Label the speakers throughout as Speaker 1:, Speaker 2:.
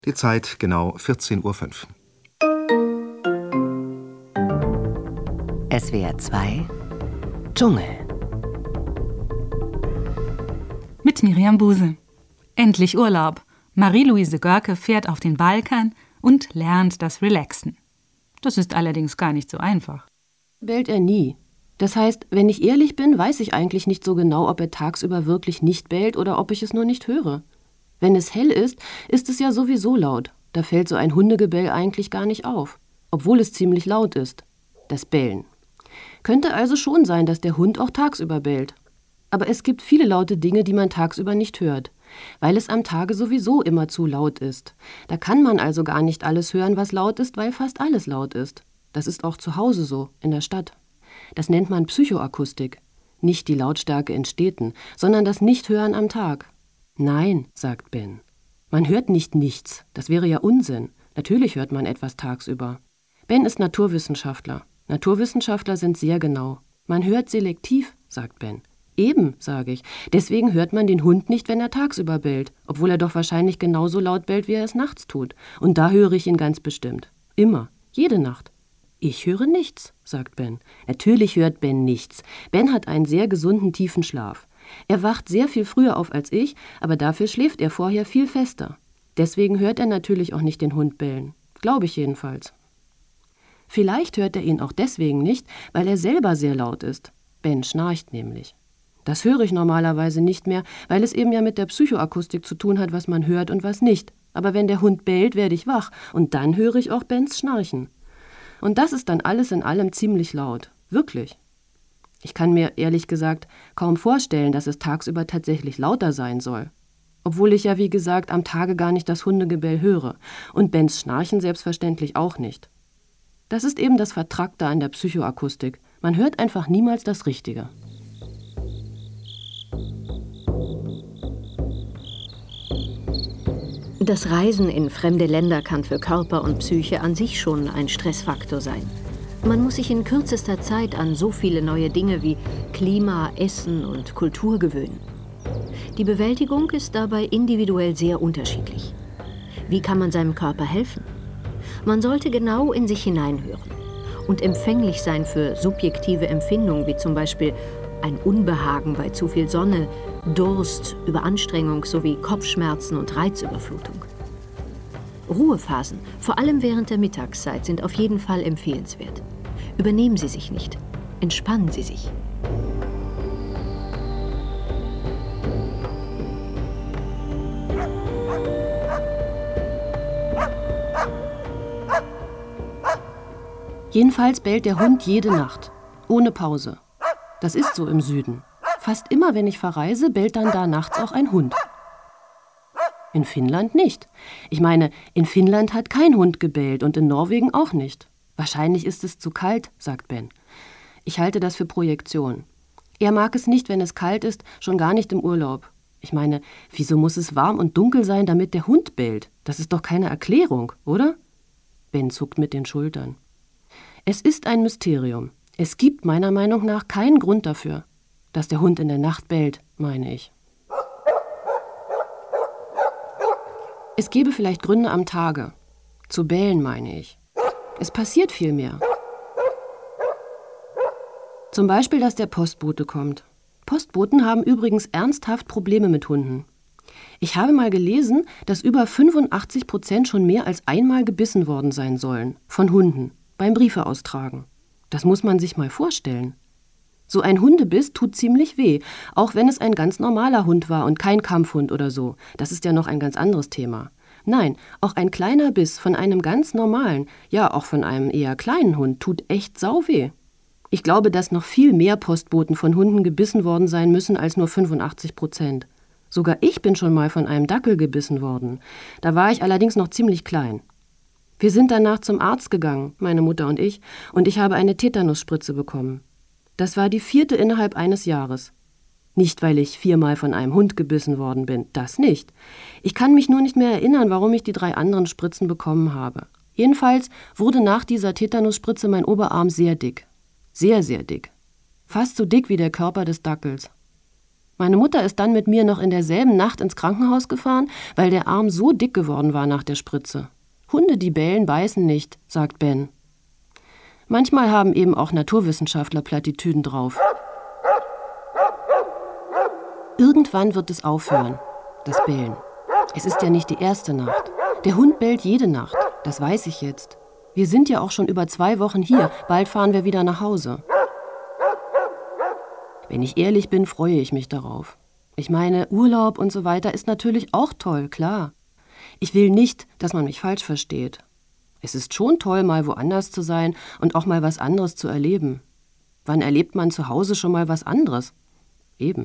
Speaker 1: Die Zeit genau 14:05 Uhr.
Speaker 2: SWR 2 Dschungel.
Speaker 3: Mit Miriam Buse. Endlich Urlaub. Marie-Louise Görke fährt auf den Balkan und lernt das Relaxen. Das ist allerdings gar nicht so einfach.
Speaker 4: Bellt er nie. Das heißt, wenn ich ehrlich bin, weiß ich eigentlich nicht so genau, ob er tagsüber wirklich nicht bellt oder ob ich es nur nicht höre. Wenn es hell ist, ist es ja sowieso laut. Da fällt so ein Hundegebell eigentlich gar nicht auf, obwohl es ziemlich laut ist. Das Bellen. Könnte also schon sein, dass der Hund auch tagsüber bellt. Aber es gibt viele laute Dinge, die man tagsüber nicht hört, weil es am Tage sowieso immer zu laut ist. Da kann man also gar nicht alles hören, was laut ist, weil fast alles laut ist. Das ist auch zu Hause so, in der Stadt. Das nennt man Psychoakustik. Nicht die Lautstärke in Städten, sondern das Nichthören am Tag. Nein, sagt Ben. Man hört nicht nichts, das wäre ja Unsinn. Natürlich hört man etwas tagsüber. Ben ist Naturwissenschaftler. Naturwissenschaftler sind sehr genau. Man hört selektiv, sagt Ben. Eben, sage ich. Deswegen hört man den Hund nicht, wenn er tagsüber bellt, obwohl er doch wahrscheinlich genauso laut bellt, wie er es nachts tut. Und da höre ich ihn ganz bestimmt. Immer. Jede Nacht. Ich höre nichts, sagt Ben. Natürlich hört Ben nichts. Ben hat einen sehr gesunden, tiefen Schlaf. Er wacht sehr viel früher auf als ich, aber dafür schläft er vorher viel fester. Deswegen hört er natürlich auch nicht den Hund bellen. Glaube ich jedenfalls. Vielleicht hört er ihn auch deswegen nicht, weil er selber sehr laut ist. Ben schnarcht nämlich. Das höre ich normalerweise nicht mehr, weil es eben ja mit der Psychoakustik zu tun hat, was man hört und was nicht. Aber wenn der Hund bellt, werde ich wach und dann höre ich auch Bens Schnarchen. Und das ist dann alles in allem ziemlich laut. Wirklich. Ich kann mir ehrlich gesagt kaum vorstellen, dass es tagsüber tatsächlich lauter sein soll. Obwohl ich ja, wie gesagt, am Tage gar nicht das Hundegebell höre. Und Bens Schnarchen selbstverständlich auch nicht. Das ist eben das Vertrackte an der Psychoakustik. Man hört einfach niemals das Richtige.
Speaker 5: Das Reisen in fremde Länder kann für Körper und Psyche an sich schon ein Stressfaktor sein. Man muss sich in kürzester Zeit an so viele neue Dinge wie Klima, Essen und Kultur gewöhnen. Die Bewältigung ist dabei individuell sehr unterschiedlich. Wie kann man seinem Körper helfen? Man sollte genau in sich hineinhören und empfänglich sein für subjektive Empfindungen, wie zum Beispiel ein Unbehagen bei zu viel Sonne, Durst, Überanstrengung sowie Kopfschmerzen und Reizüberflutung. Ruhephasen, vor allem während der Mittagszeit, sind auf jeden Fall empfehlenswert. Übernehmen Sie sich nicht. Entspannen Sie sich.
Speaker 4: Jedenfalls bellt der Hund jede Nacht, ohne Pause. Das ist so im Süden. Fast immer, wenn ich verreise, bellt dann da nachts auch ein Hund. In Finnland nicht. Ich meine, in Finnland hat kein Hund gebellt und in Norwegen auch nicht. Wahrscheinlich ist es zu kalt, sagt Ben. Ich halte das für Projektion. Er mag es nicht, wenn es kalt ist, schon gar nicht im Urlaub. Ich meine, wieso muss es warm und dunkel sein, damit der Hund bellt? Das ist doch keine Erklärung, oder? Ben zuckt mit den Schultern. Es ist ein Mysterium. Es gibt meiner Meinung nach keinen Grund dafür, dass der Hund in der Nacht bellt, meine ich. Es gäbe vielleicht Gründe am Tage. Zu bellen, meine ich. Es passiert viel mehr. Zum Beispiel, dass der Postbote kommt. Postboten haben übrigens ernsthaft Probleme mit Hunden. Ich habe mal gelesen, dass über 85% schon mehr als einmal gebissen worden sein sollen. Von Hunden. Beim Briefe austragen. Das muss man sich mal vorstellen. So ein Hundebiss tut ziemlich weh, auch wenn es ein ganz normaler Hund war und kein Kampfhund oder so. Das ist ja noch ein ganz anderes Thema. Nein, auch ein kleiner Biss von einem ganz normalen, ja auch von einem eher kleinen Hund tut echt sauweh. Ich glaube, dass noch viel mehr Postboten von Hunden gebissen worden sein müssen als nur 85%. Sogar ich bin schon mal von einem Dackel gebissen worden. Da war ich allerdings noch ziemlich klein. Wir sind danach zum Arzt gegangen, meine Mutter und ich habe eine Tetanusspritze bekommen. Das war die 4. innerhalb eines Jahres. Nicht, weil ich 4-mal von einem Hund gebissen worden bin, das nicht. Ich kann mich nur nicht mehr erinnern, warum ich die 3 anderen Spritzen bekommen habe. Jedenfalls wurde nach dieser Tetanusspritze mein Oberarm sehr dick. Sehr, sehr dick. Fast so dick wie der Körper des Dackels. Meine Mutter ist dann mit mir noch in derselben Nacht ins Krankenhaus gefahren, weil der Arm so dick geworden war nach der Spritze. Hunde, die bellen, beißen nicht, sagt Ben. Manchmal haben eben auch Naturwissenschaftler Plattitüden drauf. Irgendwann wird es aufhören, das Bellen. Es ist ja nicht die erste Nacht. Der Hund bellt jede Nacht, das weiß ich jetzt. Wir sind ja auch schon über 2 Wochen hier, bald fahren wir wieder nach Hause. Wenn ich ehrlich bin, freue ich mich darauf. Ich meine, Urlaub und so weiter ist natürlich auch toll, klar. Ich will nicht, dass man mich falsch versteht. Es ist schon toll, mal woanders zu sein und auch mal was anderes zu erleben. Wann erlebt man zu Hause schon mal was anderes? Eben.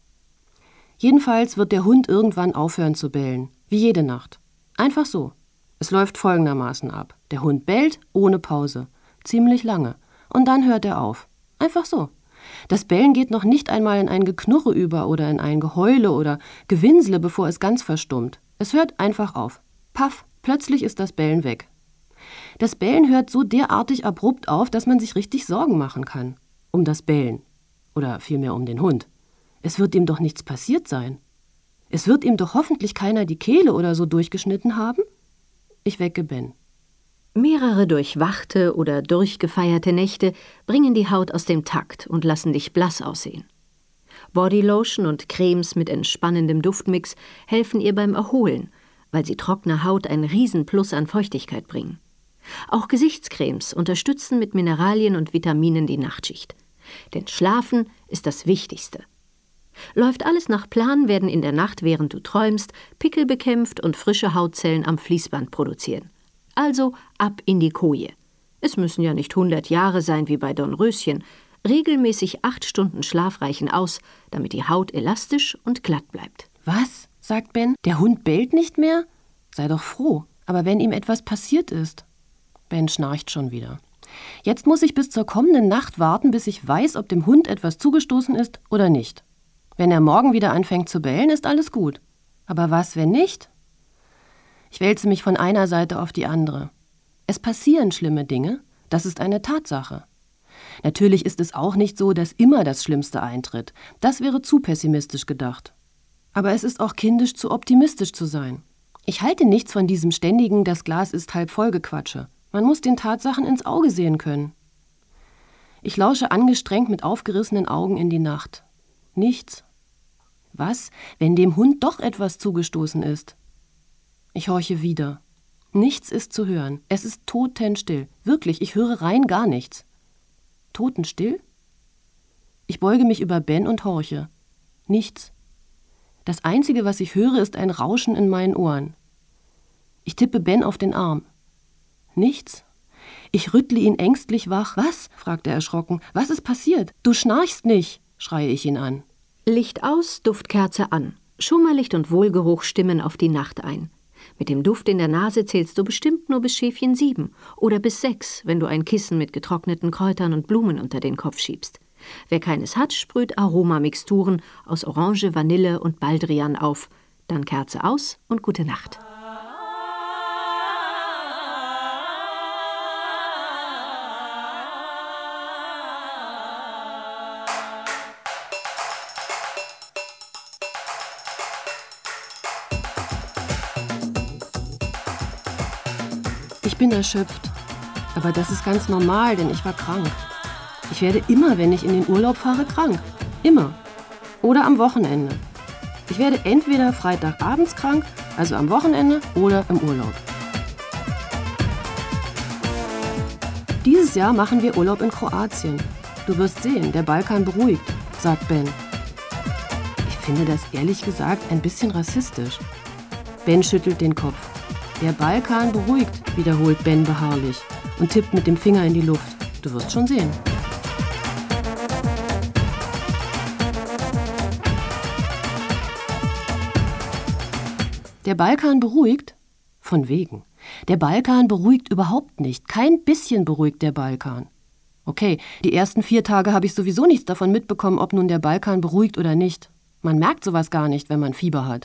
Speaker 4: Jedenfalls wird der Hund irgendwann aufhören zu bellen, wie jede Nacht. Einfach so. Es läuft folgendermaßen ab. Der Hund bellt ohne Pause, ziemlich lange, und dann hört er auf. Einfach so. Das Bellen geht noch nicht einmal in ein Geknurre über oder in ein Geheule oder Gewinsle, bevor es ganz verstummt. Es hört einfach auf. Paff, plötzlich ist das Bellen weg. Das Bellen hört so derartig abrupt auf, dass man sich richtig Sorgen machen kann. Um das Bellen. Oder vielmehr um den Hund. Es wird ihm doch nichts passiert sein. Es wird ihm doch hoffentlich keiner die Kehle oder so durchgeschnitten haben? Ich wecke Ben.
Speaker 5: Mehrere durchwachte oder durchgefeierte Nächte bringen die Haut aus dem Takt und lassen dich blass aussehen. Bodylotion und Cremes mit entspannendem Duftmix helfen ihr beim Erholen, weil sie trockener Haut ein Riesenplus an Feuchtigkeit bringen. Auch Gesichtscremes unterstützen mit Mineralien und Vitaminen die Nachtschicht. Denn Schlafen ist das Wichtigste. Läuft alles nach Plan, werden in der Nacht, während du träumst, Pickel bekämpft und frische Hautzellen am Fließband produzieren. Also ab in die Koje. Es müssen ja nicht 100 Jahre sein wie bei Dornröschen. Regelmäßig 8 Stunden Schlaf reichen aus, damit die Haut elastisch und glatt bleibt.
Speaker 4: Was? Sagt Ben. Der Hund bellt nicht mehr? Sei doch froh. Aber wenn ihm etwas passiert ist? Ben schnarcht schon wieder. Jetzt muss ich bis zur kommenden Nacht warten, bis ich weiß, ob dem Hund etwas zugestoßen ist oder nicht. Wenn er morgen wieder anfängt zu bellen, ist alles gut. Aber was, wenn nicht? Ich wälze mich von einer Seite auf die andere. Es passieren schlimme Dinge, das ist eine Tatsache. Natürlich ist es auch nicht so, dass immer das Schlimmste eintritt. Das wäre zu pessimistisch gedacht. Aber es ist auch kindisch, zu optimistisch zu sein. Ich halte nichts von diesem ständigen, das Glas ist halb voll Gequatsche. Man muss den Tatsachen ins Auge sehen können. Ich lausche angestrengt mit aufgerissenen Augen in die Nacht. Nichts. Was, wenn dem Hund doch etwas zugestoßen ist? Ich horche wieder. Nichts ist zu hören. Es ist totenstill. Wirklich, ich höre rein gar nichts. Totenstill? Ich beuge mich über Ben und horche. Nichts. Das Einzige, was ich höre, ist ein Rauschen in meinen Ohren. Ich tippe Ben auf den Arm. Nichts. Ich rüttle ihn ängstlich wach. Was? Fragt er erschrocken. Was ist passiert? Du schnarchst nicht, schreie ich ihn an.
Speaker 5: Licht aus, Duftkerze an. Schummerlicht und Wohlgeruch stimmen auf die Nacht ein. Mit dem Duft in der Nase zählst du bestimmt nur bis Schäfchen 7 oder bis 6, wenn du ein Kissen mit getrockneten Kräutern und Blumen unter den Kopf schiebst. Wer keines hat, sprüht Aromamixturen aus Orange, Vanille und Baldrian auf. Dann Kerze aus und gute Nacht.
Speaker 4: Ich bin erschöpft. Aber das ist ganz normal, denn ich war krank. Ich werde immer, wenn ich in den Urlaub fahre, krank. Immer. Oder am Wochenende. Ich werde entweder Freitagabends krank, also am Wochenende, oder im Urlaub. Dieses Jahr machen wir Urlaub in Kroatien. Du wirst sehen, der Balkan beruhigt, sagt Ben. Ich finde das ehrlich gesagt ein bisschen rassistisch. Ben schüttelt den Kopf. Der Balkan beruhigt, wiederholt Ben beharrlich und tippt mit dem Finger in die Luft. Du wirst schon sehen. Der Balkan beruhigt? Von wegen. Der Balkan beruhigt überhaupt nicht. Kein bisschen beruhigt der Balkan. Okay, die ersten 4 Tage habe ich sowieso nichts davon mitbekommen, ob nun der Balkan beruhigt oder nicht. Man merkt sowas gar nicht, wenn man Fieber hat.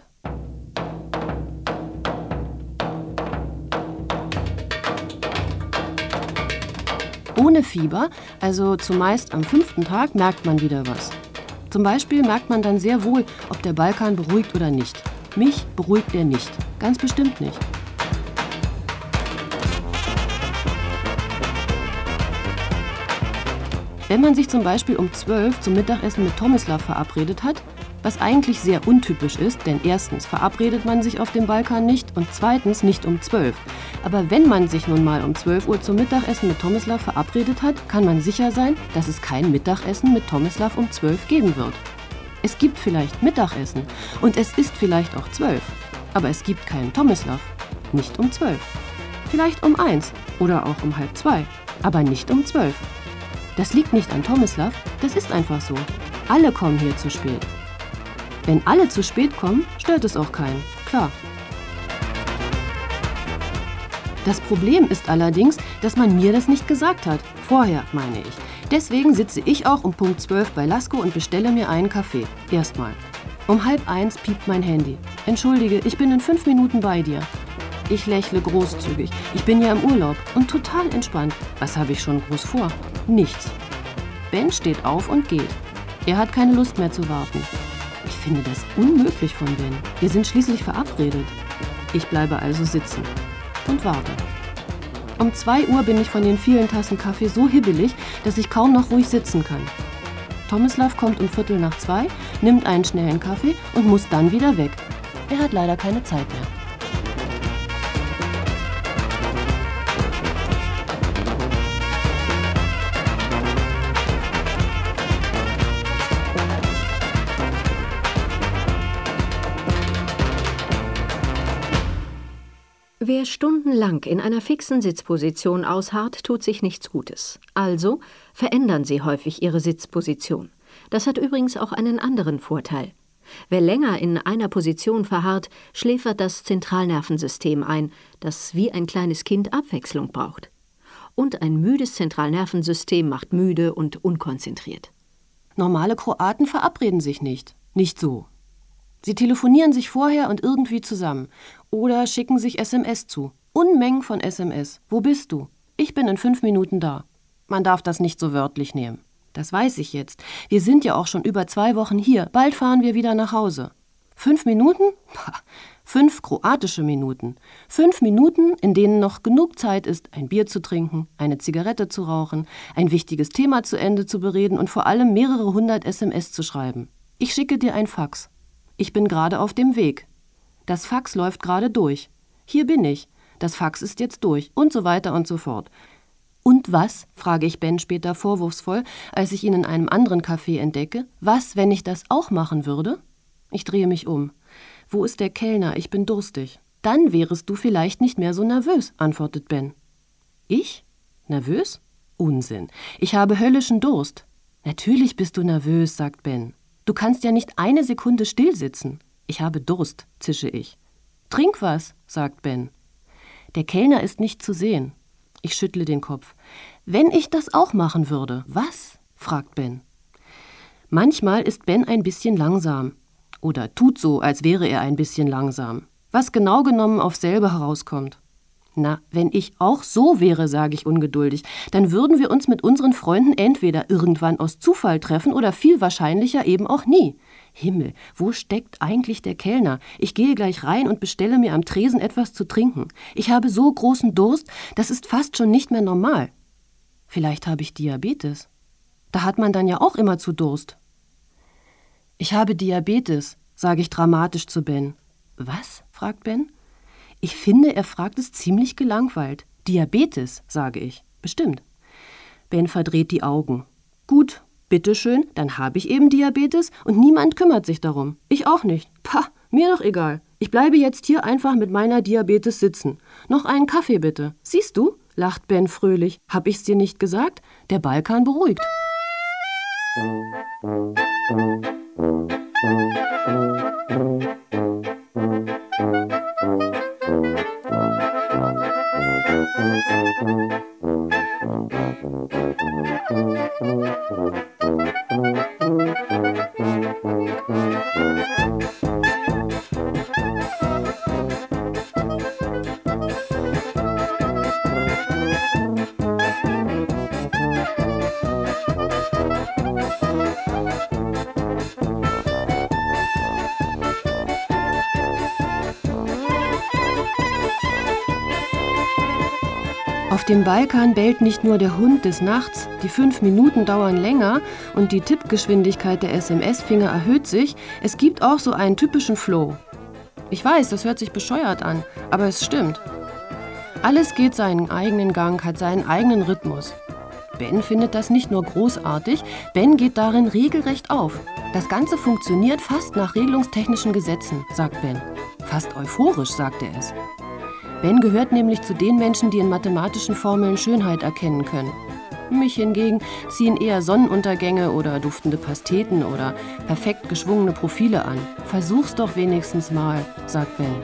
Speaker 4: Ohne Fieber, also zumeist am 5. Tag, merkt man wieder was. Zum Beispiel merkt man dann sehr wohl, ob der Balkan beruhigt oder nicht. Mich beruhigt er nicht. Ganz bestimmt nicht. Wenn man sich zum Beispiel um 12 zum Mittagessen mit Tomislav verabredet hat, was eigentlich sehr untypisch ist, denn erstens verabredet man sich auf dem Balkan nicht und zweitens nicht um 12. Aber wenn man sich nun mal um 12 Uhr zum Mittagessen mit Tomislav verabredet hat, kann man sicher sein, dass es kein Mittagessen mit Tomislav um 12 geben wird. Es gibt vielleicht Mittagessen und es ist vielleicht auch 12, aber es gibt keinen Tomislav, nicht um 12. Vielleicht um 1 oder auch um 1:30, aber nicht um 12. Das liegt nicht an Tomislav, das ist einfach so. Alle kommen hier zu spät. Wenn alle zu spät kommen, stört es auch keinen, klar. Das Problem ist allerdings, dass man mir das nicht gesagt hat. Vorher, meine ich. Deswegen sitze ich auch um Punkt 12 bei Lasko und bestelle mir einen Kaffee. Erstmal. Um 12:30 piept mein Handy. Entschuldige, ich bin in 5 Minuten bei dir. Ich lächle großzügig. Ich bin ja im Urlaub und total entspannt. Was habe ich schon groß vor? Nichts. Ben steht auf und geht. Er hat keine Lust mehr zu warten. Ich finde das unmöglich von Ben. Wir sind schließlich verabredet. Ich bleibe also sitzen und warte. Um 2 Uhr bin ich von den vielen Tassen Kaffee so hibbelig, dass ich kaum noch ruhig sitzen kann. Tomislav kommt um 1:45, nimmt einen schnellen Kaffee und muss dann wieder weg. Er hat leider keine Zeit mehr.
Speaker 5: Wer stundenlang in einer fixen Sitzposition ausharrt, tut sich nichts Gutes. Also verändern Sie häufig Ihre Sitzposition. Das hat übrigens auch einen anderen Vorteil. Wer länger in einer Position verharrt, schläfert das Zentralnervensystem ein, das wie ein kleines Kind Abwechslung braucht. Und ein müdes Zentralnervensystem macht müde und unkonzentriert.
Speaker 4: Normale Kroaten verabreden sich nicht. Nicht so. Sie telefonieren sich vorher und irgendwie zusammen. Oder schicken sich SMS zu. Unmengen von SMS. Wo bist du? Ich bin in 5 Minuten da. Man darf das nicht so wörtlich nehmen. Das weiß ich jetzt. Wir sind ja auch schon über 2 Wochen hier. Bald fahren wir wieder nach Hause. 5 Minuten? 5 kroatische Minuten. 5 Minuten, in denen noch genug Zeit ist, ein Bier zu trinken, eine Zigarette zu rauchen, ein wichtiges Thema zu Ende zu bereden und vor allem mehrere 100 SMS zu schreiben. Ich schicke dir ein Fax. Ich bin gerade auf dem Weg. Das Fax läuft gerade durch. Hier bin ich. Das Fax ist jetzt durch. Und so weiter und so fort. Und was, frage ich Ben später vorwurfsvoll, als ich ihn in einem anderen Café entdecke, was, wenn ich das auch machen würde? Ich drehe mich um. Wo ist der Kellner? Ich bin durstig. Dann wärest du vielleicht nicht mehr so nervös, antwortet Ben. Ich? Nervös? Unsinn. Ich habe höllischen Durst. Natürlich bist du nervös, sagt Ben. Du kannst ja nicht eine Sekunde still sitzen. Ich habe Durst, zische ich. Trink was, sagt Ben. Der Kellner ist nicht zu sehen. Ich schüttle den Kopf. Wenn ich das auch machen würde, was? Fragt Ben. Manchmal ist Ben ein bisschen langsam. Oder tut so, als wäre er ein bisschen langsam. Was genau genommen auf selbe herauskommt. Na, wenn ich auch so wäre, sage ich ungeduldig, dann würden wir uns mit unseren Freunden entweder irgendwann aus Zufall treffen oder viel wahrscheinlicher eben auch nie. Himmel, wo steckt eigentlich der Kellner? Ich gehe gleich rein und bestelle mir am Tresen etwas zu trinken. Ich habe so großen Durst, das ist fast schon nicht mehr normal. Vielleicht habe ich Diabetes. Da hat man dann ja auch immer zu Durst. Ich habe Diabetes, sage ich dramatisch zu Ben. Was? Fragt Ben. Ich finde, er fragt es ziemlich gelangweilt. Diabetes, sage ich. Bestimmt. Ben verdreht die Augen. Gut, bitteschön, dann habe ich eben Diabetes und niemand kümmert sich darum. Ich auch nicht. Pah, mir doch egal. Ich bleibe jetzt hier einfach mit meiner Diabetes sitzen. Noch einen Kaffee bitte. Siehst du? Lacht Ben fröhlich. Hab ich's dir nicht gesagt? Der Balkan beruhigt. Auf dem Balkan bellt nicht nur der Hund des Nachts, die 5 Minuten dauern länger und die Tippgeschwindigkeit der SMS-Finger erhöht sich, es gibt auch so einen typischen Flow. Ich weiß, das hört sich bescheuert an, aber es stimmt. Alles geht seinen eigenen Gang, hat seinen eigenen Rhythmus. Ben findet das nicht nur großartig, Ben geht darin regelrecht auf. Das Ganze funktioniert fast nach regelungstechnischen Gesetzen, sagt Ben. Fast euphorisch, sagt er es. Ben gehört nämlich zu den Menschen, die in mathematischen Formeln Schönheit erkennen können. Mich hingegen ziehen eher Sonnenuntergänge oder duftende Pasteten oder perfekt geschwungene Profile an. Versuch's doch wenigstens mal, sagt Ben.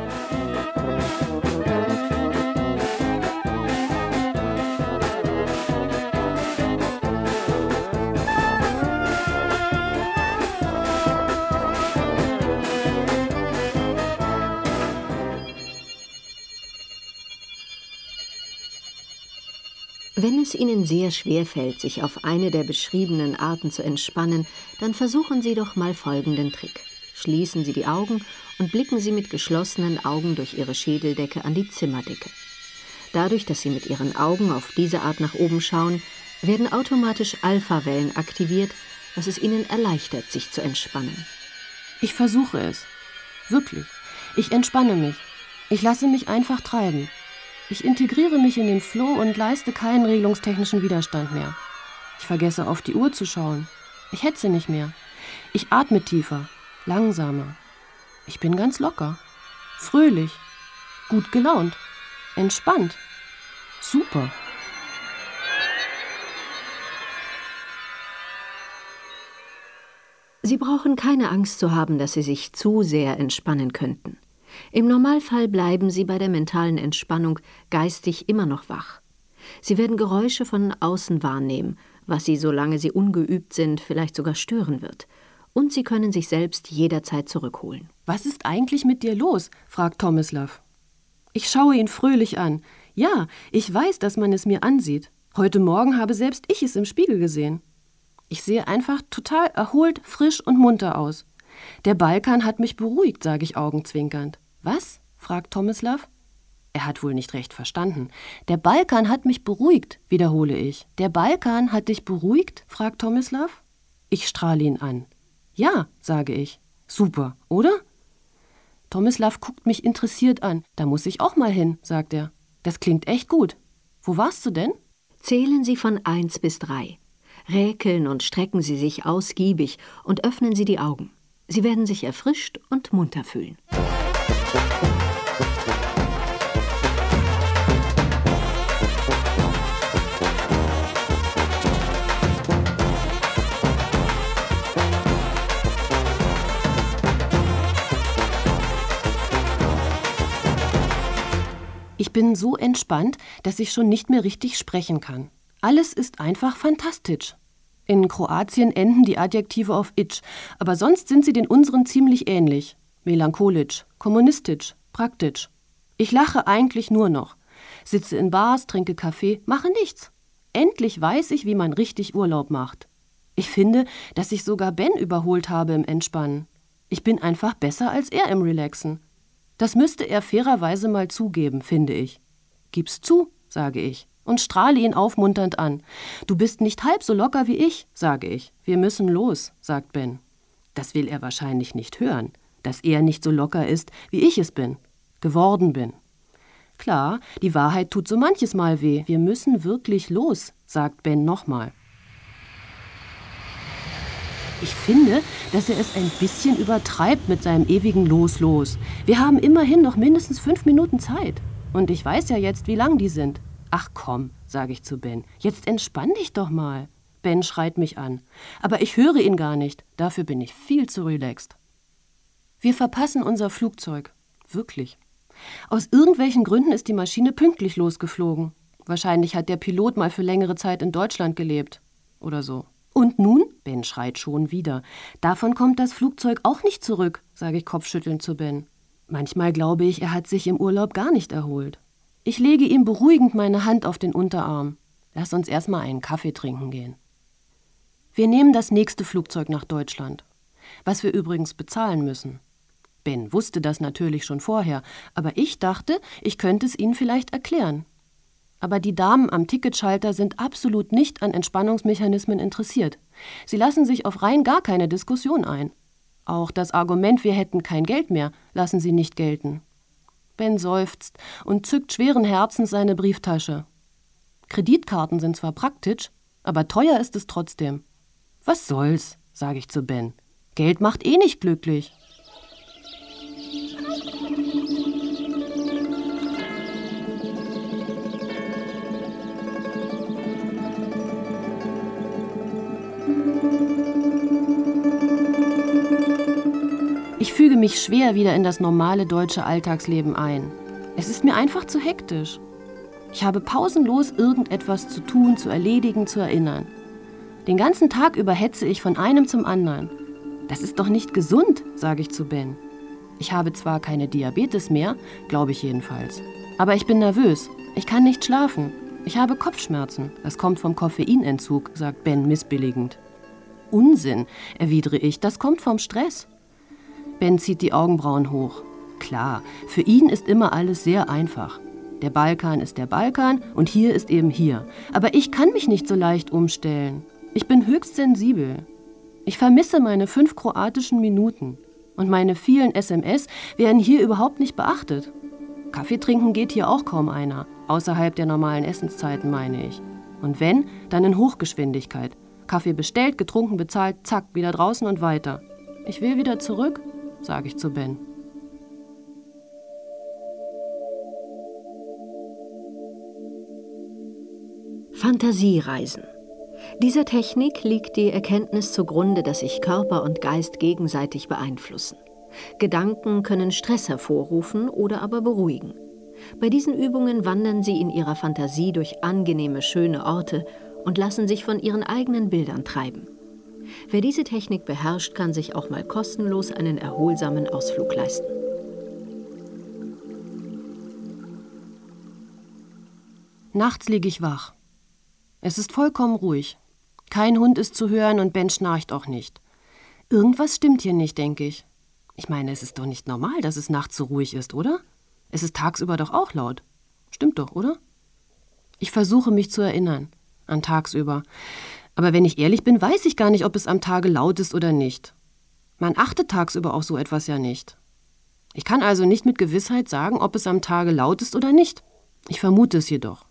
Speaker 5: Wenn es Ihnen sehr schwer fällt, sich auf eine der beschriebenen Arten zu entspannen, dann versuchen Sie doch mal folgenden Trick. Schließen Sie die Augen und blicken Sie mit geschlossenen Augen durch Ihre Schädeldecke an die Zimmerdecke. Dadurch, dass Sie mit Ihren Augen auf diese Art nach oben schauen, werden automatisch Alphawellen aktiviert, was es Ihnen erleichtert, sich zu entspannen.
Speaker 4: Ich versuche es. Wirklich. Ich entspanne mich. Ich lasse mich einfach treiben. Ich integriere mich in den Flow und leiste keinen regelungstechnischen Widerstand mehr. Ich vergesse auf die Uhr zu schauen. Ich hetze nicht mehr. Ich atme tiefer, langsamer. Ich bin ganz locker, fröhlich, gut gelaunt, entspannt. Super.
Speaker 5: Sie brauchen keine Angst zu haben, dass Sie sich zu sehr entspannen könnten. Im Normalfall bleiben Sie bei der mentalen Entspannung geistig immer noch wach. Sie werden Geräusche von außen wahrnehmen, was Sie, solange Sie ungeübt sind, vielleicht sogar stören wird. Und Sie können sich selbst jederzeit zurückholen.
Speaker 4: Was ist eigentlich mit dir los? Fragt Tomislav. Ich schaue ihn fröhlich an. Ja, ich weiß, dass man es mir ansieht. Heute Morgen habe selbst ich es im Spiegel gesehen. Ich sehe einfach total erholt, frisch und munter aus. Der Balkan hat mich beruhigt, sage ich augenzwinkernd. Was? Fragt Tomislav. Er hat wohl nicht recht verstanden. Der Balkan hat mich beruhigt, wiederhole ich. Der Balkan hat dich beruhigt? Fragt Tomislav. Ich strahle ihn an. Ja, sage ich. Super, oder? Tomislav guckt mich interessiert an. Da muss ich auch mal hin, sagt er. Das klingt echt gut. Wo warst du denn?
Speaker 5: Zählen Sie von 1 bis 3. Räkeln und strecken Sie sich ausgiebig und öffnen Sie die Augen. Sie werden sich erfrischt und munter fühlen.
Speaker 4: Ich bin so entspannt, dass ich schon nicht mehr richtig sprechen kann. Alles ist einfach fantastisch. In Kroatien enden die Adjektive auf itch, aber sonst sind sie den unseren ziemlich ähnlich. Melancholisch, kommunistisch, praktisch. Ich lache eigentlich nur noch. Sitze in Bars, trinke Kaffee, mache nichts. Endlich weiß ich, wie man richtig Urlaub macht. Ich finde, dass ich sogar Ben überholt habe im Entspannen. Ich bin einfach besser als er im Relaxen. Das müsste er fairerweise mal zugeben, finde ich. Gib's zu, sage ich und strahle ihn aufmunternd an. Du bist nicht halb so locker wie ich, sage ich. Wir müssen los, sagt Ben. Das will er wahrscheinlich nicht hören, dass er nicht so locker ist, wie ich es bin, geworden bin. Klar, die Wahrheit tut so manches Mal weh. Wir müssen wirklich los, sagt Ben nochmal. Ich finde, dass er es ein bisschen übertreibt mit seinem ewigen Los. Wir haben immerhin noch mindestens 5 Minuten Zeit. Und ich weiß ja jetzt, wie lang die sind. Ach komm, sage ich zu Ben, jetzt entspann dich doch mal. Ben schreit mich an. Aber ich höre ihn gar nicht. Dafür bin ich viel zu relaxed. Wir verpassen unser Flugzeug. Wirklich. Aus irgendwelchen Gründen ist die Maschine pünktlich losgeflogen. Wahrscheinlich hat der Pilot mal für längere Zeit in Deutschland gelebt. Oder so. Und nun? Ben schreit schon wieder. Davon kommt das Flugzeug auch nicht zurück, sage ich kopfschüttelnd zu Ben. Manchmal glaube ich, er hat sich im Urlaub gar nicht erholt. Ich lege ihm beruhigend meine Hand auf den Unterarm. Lass uns erstmal einen Kaffee trinken gehen. Wir nehmen das nächste Flugzeug nach Deutschland. Was wir übrigens bezahlen müssen. Ben wusste das natürlich schon vorher, aber ich dachte, ich könnte es Ihnen vielleicht erklären. Aber die Damen am Ticketschalter sind absolut nicht an Entspannungsmechanismen interessiert. Sie lassen sich auf rein gar keine Diskussion ein. Auch das Argument, wir hätten kein Geld mehr, lassen sie nicht gelten. Ben seufzt und zückt schweren Herzens seine Brieftasche. Kreditkarten sind zwar praktisch, aber teuer ist es trotzdem. Was soll's, sage ich zu Ben. Geld macht eh nicht glücklich. Ich füge mich schwer wieder in das normale deutsche Alltagsleben ein. Es ist mir einfach zu hektisch. Ich habe pausenlos irgendetwas zu tun, zu erledigen, zu erinnern. Den ganzen Tag über hetze ich von einem zum anderen. Das ist doch nicht gesund, sage ich zu Ben. Ich habe zwar keine Diabetes mehr, glaube ich jedenfalls. Aber ich bin nervös. Ich kann nicht schlafen. Ich habe Kopfschmerzen. Das kommt vom Koffeinentzug, sagt Ben missbilligend. Unsinn, erwidere ich. Das kommt vom Stress. Ben zieht die Augenbrauen hoch. Klar, für ihn ist immer alles sehr einfach. Der Balkan ist der Balkan und hier ist eben hier. Aber ich kann mich nicht so leicht umstellen. Ich bin höchst sensibel. Ich vermisse meine 5 kroatischen Minuten. Und meine vielen SMS werden hier überhaupt nicht beachtet. Kaffee trinken geht hier auch kaum einer. Außerhalb der normalen Essenszeiten, meine ich. Und wenn, dann in Hochgeschwindigkeit. Kaffee bestellt, getrunken, bezahlt, zack, wieder draußen und weiter. Ich will wieder zurück, sage ich zu Ben.
Speaker 5: Fantasiereisen. Dieser Technik liegt die Erkenntnis zugrunde, dass sich Körper und Geist gegenseitig beeinflussen. Gedanken können Stress hervorrufen oder aber beruhigen. Bei diesen Übungen wandern Sie in Ihrer Fantasie durch angenehme, schöne Orte und lassen sich von Ihren eigenen Bildern treiben. Wer diese Technik beherrscht, kann sich auch mal kostenlos einen erholsamen Ausflug leisten.
Speaker 4: Nachts liege ich wach. Es ist vollkommen ruhig. Kein Hund ist zu hören und Ben schnarcht auch nicht. Irgendwas stimmt hier nicht, denke ich. Ich meine, es ist doch nicht normal, dass es nachts so ruhig ist, oder? Es ist tagsüber doch auch laut. Stimmt doch, oder? Ich versuche mich zu erinnern, an tagsüber. Aber wenn ich ehrlich bin, weiß ich gar nicht, ob es am Tage laut ist oder nicht. Man achtet tagsüber auf so etwas ja nicht. Ich kann also nicht mit Gewissheit sagen, ob es am Tage laut ist oder nicht. Ich vermute es jedoch.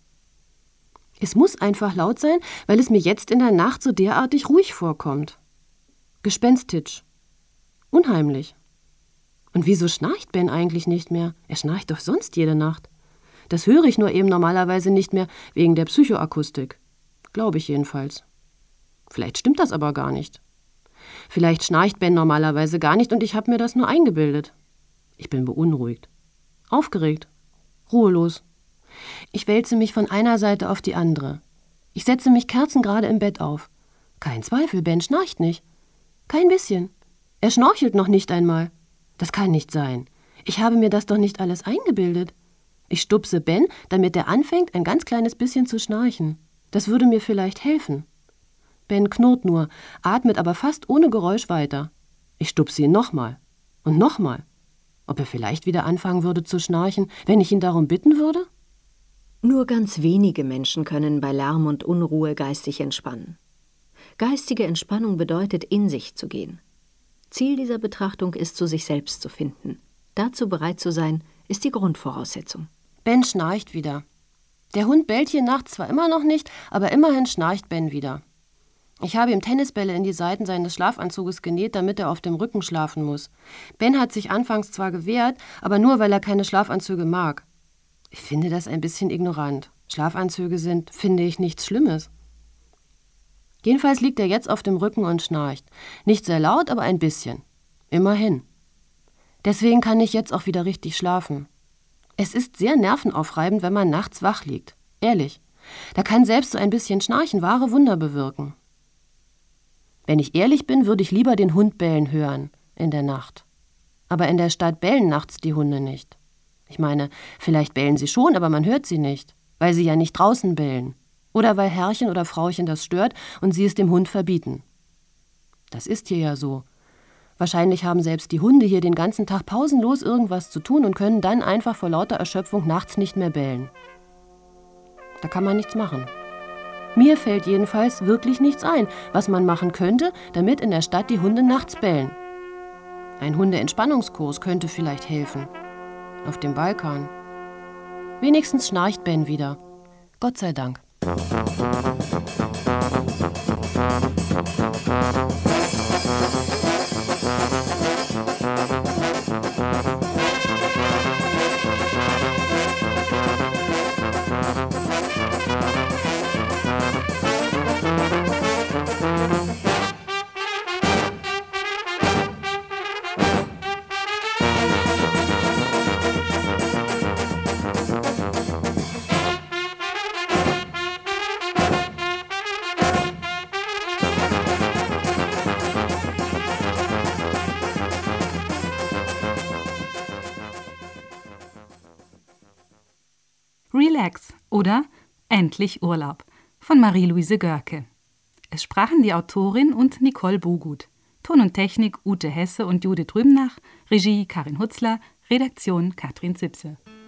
Speaker 4: Es muss einfach laut sein, weil es mir jetzt in der Nacht so derartig ruhig vorkommt. Gespenstisch. Unheimlich. Und wieso schnarcht Ben eigentlich nicht mehr? Er schnarcht doch sonst jede Nacht. Das höre ich nur eben normalerweise nicht mehr, wegen der Psychoakustik. Glaube ich jedenfalls. Vielleicht stimmt das aber gar nicht. Vielleicht schnarcht Ben normalerweise gar nicht und ich habe mir das nur eingebildet. Ich bin beunruhigt. Aufgeregt. Ruhelos. Ich wälze mich von einer Seite auf die andere. Ich setze mich kerzengerade im Bett auf. Kein Zweifel, Ben schnarcht nicht. Kein bisschen. Er schnorchelt noch nicht einmal. Das kann nicht sein. Ich habe mir das doch nicht alles eingebildet. Ich stupse Ben, damit er anfängt, ein ganz kleines bisschen zu schnarchen. Das würde mir vielleicht helfen. Ben knurrt nur, atmet aber fast ohne Geräusch weiter. Ich stupse ihn nochmal. Und nochmal. Ob er vielleicht wieder anfangen würde zu schnarchen, wenn ich ihn darum bitten würde?
Speaker 5: Nur ganz wenige Menschen können bei Lärm und Unruhe geistig entspannen. Geistige Entspannung bedeutet, in sich zu gehen. Ziel dieser Betrachtung ist, zu sich selbst zu finden. Dazu bereit zu sein, ist die Grundvoraussetzung.
Speaker 4: Ben schnarcht wieder. Der Hund bellt hier nachts zwar immer noch nicht, aber immerhin schnarcht Ben wieder. Ich habe ihm Tennisbälle in die Seiten seines Schlafanzuges genäht, damit er auf dem Rücken schlafen muss. Ben hat sich anfangs zwar gewehrt, aber nur, weil er keine Schlafanzüge mag. Ich finde das ein bisschen ignorant. Schlafanzüge sind, finde ich, nichts Schlimmes. Jedenfalls liegt er jetzt auf dem Rücken und schnarcht. Nicht sehr laut, aber ein bisschen. Immerhin. Deswegen kann ich jetzt auch wieder richtig schlafen. Es ist sehr nervenaufreibend, wenn man nachts wach liegt. Ehrlich. Da kann selbst so ein bisschen Schnarchen wahre Wunder bewirken. Wenn ich ehrlich bin, würde ich lieber den Hund bellen hören in der Nacht. Aber in der Stadt bellen nachts die Hunde nicht. Ich meine, vielleicht bellen sie schon, aber man hört sie nicht, weil sie ja nicht draußen bellen. Oder weil Herrchen oder Frauchen das stört und sie es dem Hund verbieten. Das ist hier ja so. Wahrscheinlich haben selbst die Hunde hier den ganzen Tag pausenlos irgendwas zu tun und können dann einfach vor lauter Erschöpfung nachts nicht mehr bellen. Da kann man nichts machen. Mir fällt jedenfalls wirklich nichts ein, was man machen könnte, damit in der Stadt die Hunde nachts bellen. Ein Hundeentspannungskurs könnte vielleicht helfen. Auf dem Balkan. Wenigstens schnarcht Ben wieder. Gott sei Dank.
Speaker 3: Relax oder Endlich Urlaub von Marie-Louise Görke. Es sprachen die Autorin und Nicole Bogut. Ton und Technik Ute Hesse und Judith Rübnach, Regie Karin Hutzler, Redaktion Katrin Zipse.